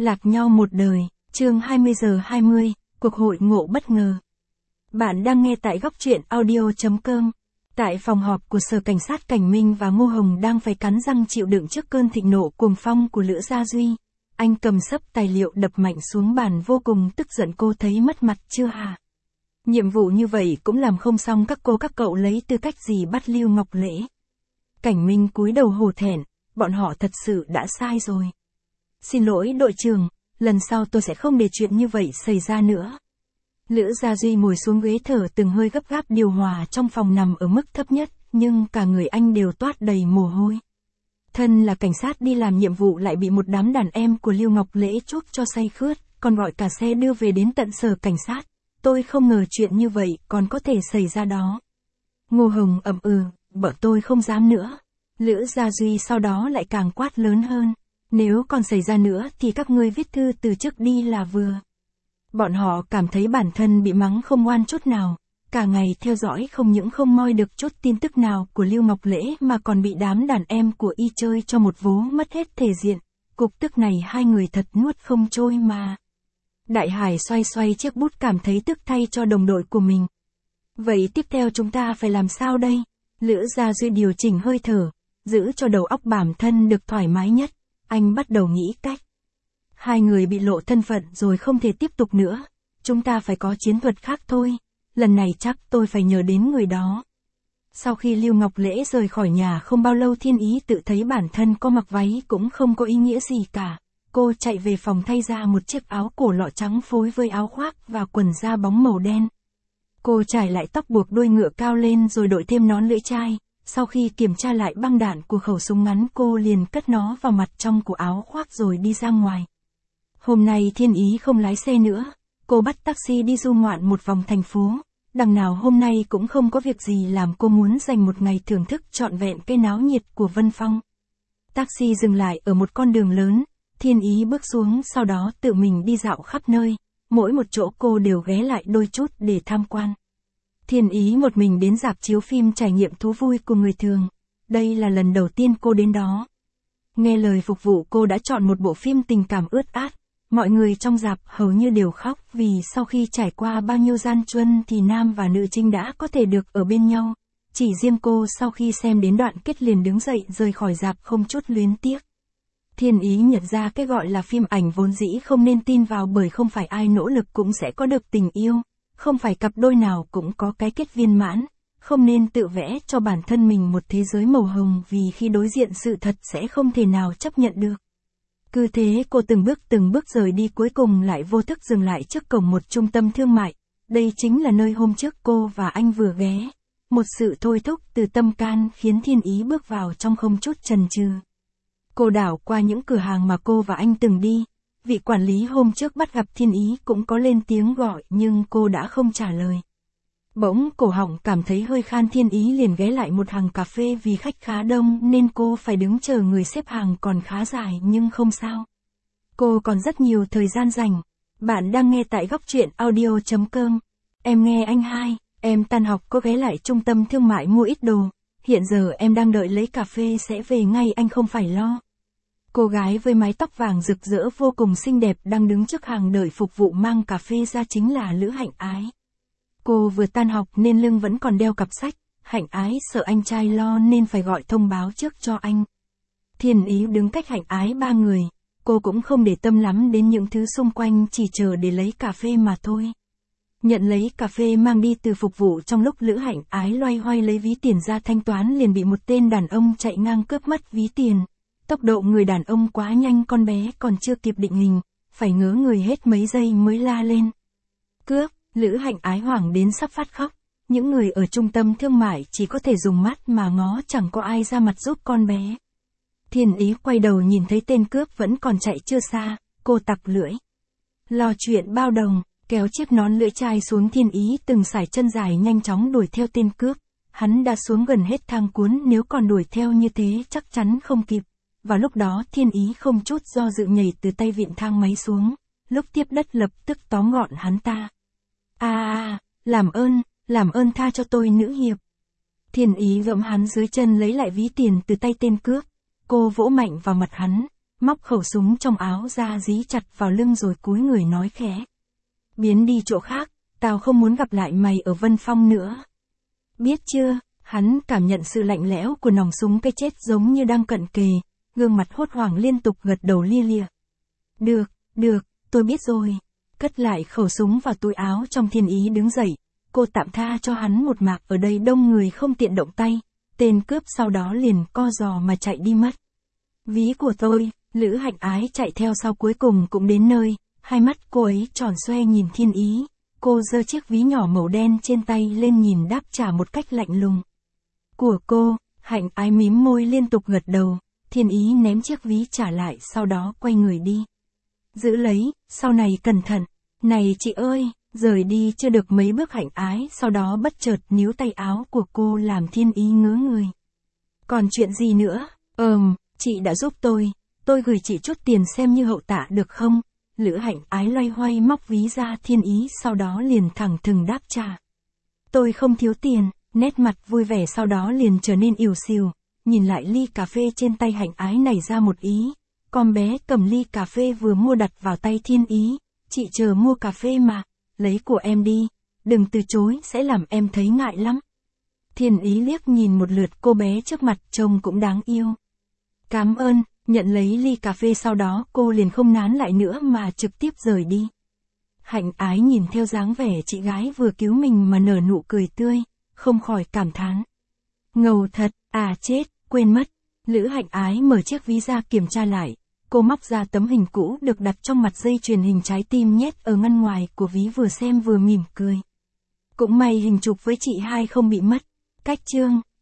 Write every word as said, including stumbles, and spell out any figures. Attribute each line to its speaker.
Speaker 1: Lạc nhau một đời, chương hai mươi giờ hai mươi, cuộc hội ngộ bất ngờ. Bạn đang nghe tại góc truyện audio.com. Tại phòng họp của Sở Cảnh sát Cảnh Minh và Ngô Hồng đang phải cắn răng chịu đựng trước cơn thịnh nộ cuồng phong của Lữ Gia Duy. Anh cầm xấp tài liệu đập mạnh xuống bàn vô cùng tức giận. Cô thấy mất mặt chưa hả? Nhiệm vụ như vậy cũng làm không xong, các cô các cậu lấy tư cách gì bắt Lưu Ngọc Lễ? Cảnh Minh cúi đầu hổ thẹn, bọn họ thật sự đã sai rồi. Xin lỗi đội trưởng, lần sau tôi sẽ không để chuyện như vậy xảy ra nữa. Lữ Gia Duy ngồi xuống ghế thở từng hơi gấp gáp, điều hòa trong phòng nằm ở mức thấp nhất, nhưng cả người anh đều toát đầy mồ hôi. Thân là cảnh sát đi làm nhiệm vụ lại bị một đám đàn em của Lưu Ngọc Lễ chuốc cho say khướt, còn gọi cả xe đưa về đến tận sở cảnh sát. Tôi không ngờ chuyện như vậy còn có thể xảy ra đó. Ngô Hồng ậm ừ, bọn tôi không dám nữa. Lữ Gia Duy sau đó lại càng quát lớn hơn. Nếu còn xảy ra nữa thì các ngươi viết thư từ chức đi là vừa. Bọn họ cảm thấy bản thân bị mắng không ngoan chút nào. Cả ngày theo dõi không những không moi được chút tin tức nào của Lưu Ngọc Lễ mà còn bị đám đàn em của y chơi cho một vố mất hết thể diện. Cục tức này hai người thật nuốt không trôi mà. Đại Hải xoay xoay chiếc bút, cảm thấy tức thay cho đồng đội của mình. Vậy tiếp theo chúng ta phải làm sao đây? Lữ Gia Duy điều chỉnh hơi thở, giữ cho đầu óc bản thân được thoải mái nhất. Anh bắt đầu nghĩ cách. Hai người bị lộ thân phận rồi không thể tiếp tục nữa. Chúng ta phải có chiến thuật khác thôi. Lần này chắc tôi phải nhờ đến người đó. Sau khi Lưu Ngọc Lễ rời khỏi nhà không bao lâu, Thiên Ý tự thấy bản thân có mặc váy cũng không có ý nghĩa gì cả. Cô chạy về phòng thay ra một chiếc áo cổ lọ trắng phối với áo khoác và quần da bóng màu đen. Cô trải lại tóc buộc đuôi ngựa cao lên rồi đội thêm nón lưỡi chai. Sau khi kiểm tra lại băng đạn của khẩu súng ngắn, cô liền cất nó vào mặt trong của áo khoác rồi đi ra ngoài. Hôm nay Thiên Ý không lái xe nữa. Cô bắt taxi đi du ngoạn một vòng thành phố. Đằng nào hôm nay cũng không có việc gì làm, cô muốn dành một ngày thưởng thức trọn vẹn cái náo nhiệt của Vân Phong. Taxi dừng lại ở một con đường lớn. Thiên Ý bước xuống, sau đó tự mình đi dạo khắp nơi. Mỗi một chỗ cô đều ghé lại đôi chút để tham quan. Thiên Ý một mình đến rạp chiếu phim trải nghiệm thú vui của người thường. Đây là lần đầu tiên cô đến đó. Nghe lời phục vụ, cô đã chọn một bộ phim tình cảm ướt át. Mọi người trong rạp hầu như đều khóc vì sau khi trải qua bao nhiêu gian truân thì nam và nữ chính đã có thể được ở bên nhau. Chỉ riêng cô sau khi xem đến đoạn kết liền đứng dậy rời khỏi rạp không chút luyến tiếc. Thiên Ý nhận ra cái gọi là phim ảnh vốn dĩ không nên tin vào, bởi không phải ai nỗ lực cũng sẽ có được tình yêu. Không phải cặp đôi nào cũng có cái kết viên mãn. Không nên tự vẽ cho bản thân mình một thế giới màu hồng, vì khi đối diện sự thật sẽ không thể nào chấp nhận được. Cứ thế cô từng bước từng bước rời đi, cuối cùng lại vô thức dừng lại trước cổng một trung tâm thương mại. Đây chính là nơi hôm trước cô và anh vừa ghé. Một sự thôi thúc từ tâm can khiến Thiên Ý bước vào trong không chút chần chừ. Cô đảo qua những cửa hàng mà cô và anh từng đi. Vị quản lý hôm trước bắt gặp Thiên Ý cũng có lên tiếng gọi nhưng cô đã không trả lời. Bỗng cổ họng cảm thấy hơi khan, Thiên Ý liền ghé lại một hàng cà phê, vì khách khá đông nên cô phải đứng chờ người xếp hàng còn khá dài, nhưng không sao. Cô còn rất nhiều thời gian rảnh. Bạn đang nghe tại góc truyện audio.com. Em nghe anh hai, em tan học có ghé lại trung tâm thương mại mua ít đồ. Hiện giờ em đang đợi lấy cà phê sẽ về ngay, anh không phải lo. Cô gái với mái tóc vàng rực rỡ vô cùng xinh đẹp đang đứng trước hàng đợi phục vụ mang cà phê ra chính là Lữ Hạnh Ái. Cô vừa tan học nên lưng vẫn còn đeo cặp sách. Hạnh Ái sợ anh trai lo nên phải gọi thông báo trước cho anh. Thiên Ý đứng cách Hạnh Ái ba người. Cô cũng không để tâm lắm đến những thứ xung quanh, chỉ chờ để lấy cà phê mà thôi. Nhận lấy cà phê mang đi từ phục vụ, trong lúc Lữ Hạnh Ái loay hoay lấy ví tiền ra thanh toán liền bị một tên đàn ông chạy ngang cướp mất ví tiền. Tốc độ người đàn ông quá nhanh, con bé còn chưa kịp định hình, phải ngớ người hết mấy giây mới la lên. Cướp! Lữ Hạnh Ái hoảng đến sắp phát khóc. Những người ở trung tâm thương mại chỉ có thể dùng mắt mà ngó, chẳng có ai ra mặt giúp con bé. Thiên Ý quay đầu nhìn thấy tên cướp vẫn còn chạy chưa xa, cô tặc lưỡi. Lo chuyện bao đồng, kéo chiếc nón lưỡi chai xuống, Thiên Ý từng sải chân dài nhanh chóng đuổi theo tên cướp. Hắn đã xuống gần hết thang cuốn, nếu còn đuổi theo như thế chắc chắn không kịp. Vào lúc đó Thiên Ý không chút do dự nhảy từ tay vịn thang máy xuống, lúc tiếp đất lập tức tóm gọn hắn ta. À, à, làm ơn, làm ơn tha cho tôi nữ hiệp. Thiên Ý gẫm hắn dưới chân lấy lại ví tiền từ tay tên cướp. Cô vỗ mạnh vào mặt hắn. móc khẩu súng trong áo ra dí chặt vào lưng rồi cúi người nói khẽ. Biến đi chỗ khác, tao không muốn gặp lại mày ở Vân Phong nữa. Biết chưa, hắn cảm nhận sự lạnh lẽo của nòng súng cái chết giống như đang cận kề, gương mặt hốt hoảng liên tục gật đầu lia lịa. Được, được, tôi biết rồi. Cất lại khẩu súng vào túi áo trong, Thiên Ý đứng dậy, cô tạm tha cho hắn một mạc, ở đây đông người không tiện động tay, tên cướp sau đó liền co giò mà chạy đi mất. Ví của tôi, Lữ Hạnh Ái chạy theo sau cuối cùng cũng đến nơi, hai mắt cô ấy tròn xoe nhìn Thiên Ý, cô giơ chiếc ví nhỏ màu đen trên tay lên nhìn đáp trả một cách lạnh lùng. Của cô, Hạnh Ái mím môi liên tục gật đầu, Thiên Ý ném chiếc ví trả lại sau đó quay người đi. Giữ lấy, sau này cẩn thận, này chị ơi, rời đi chưa được mấy bước Hạnh Ái sau đó bất chợt níu tay áo của cô làm Thiên Ý ngớ người. Còn chuyện gì nữa? Ừm, chị đã giúp tôi, tôi gửi chị chút tiền xem như hậu tạ được không? Lữ Hạnh Ái loay hoay móc ví ra, Thiên Ý sau đó liền thẳng thừng đáp trả. Tôi không thiếu tiền, nét mặt vui vẻ sau đó liền trở nên ỉu xìu, nhìn lại ly cà phê trên tay Hạnh Ái nảy ra một ý, con bé cầm ly cà phê vừa mua đặt vào tay Thiên Ý, chị chờ mua cà phê mà, lấy của em đi, đừng từ chối sẽ làm em thấy ngại lắm. Thiên Ý liếc nhìn một lượt cô bé trước mặt trông cũng đáng yêu. Cảm ơn, nhận lấy ly cà phê sau đó cô liền không nán lại nữa mà trực tiếp rời đi. Hạnh Ái nhìn theo dáng vẻ chị gái vừa cứu mình mà nở nụ cười tươi, không khỏi cảm thán. Ngầu thật, à chết, quên mất. Lữ Hạnh Ái mở chiếc ví ra kiểm tra lại, cô móc ra tấm hình cũ được đặt trong mặt dây chuyền hình trái tim nhét ở ngăn ngoài của ví, vừa xem vừa mỉm cười. Cũng may hình chụp với chị hai không bị mất. Cách chương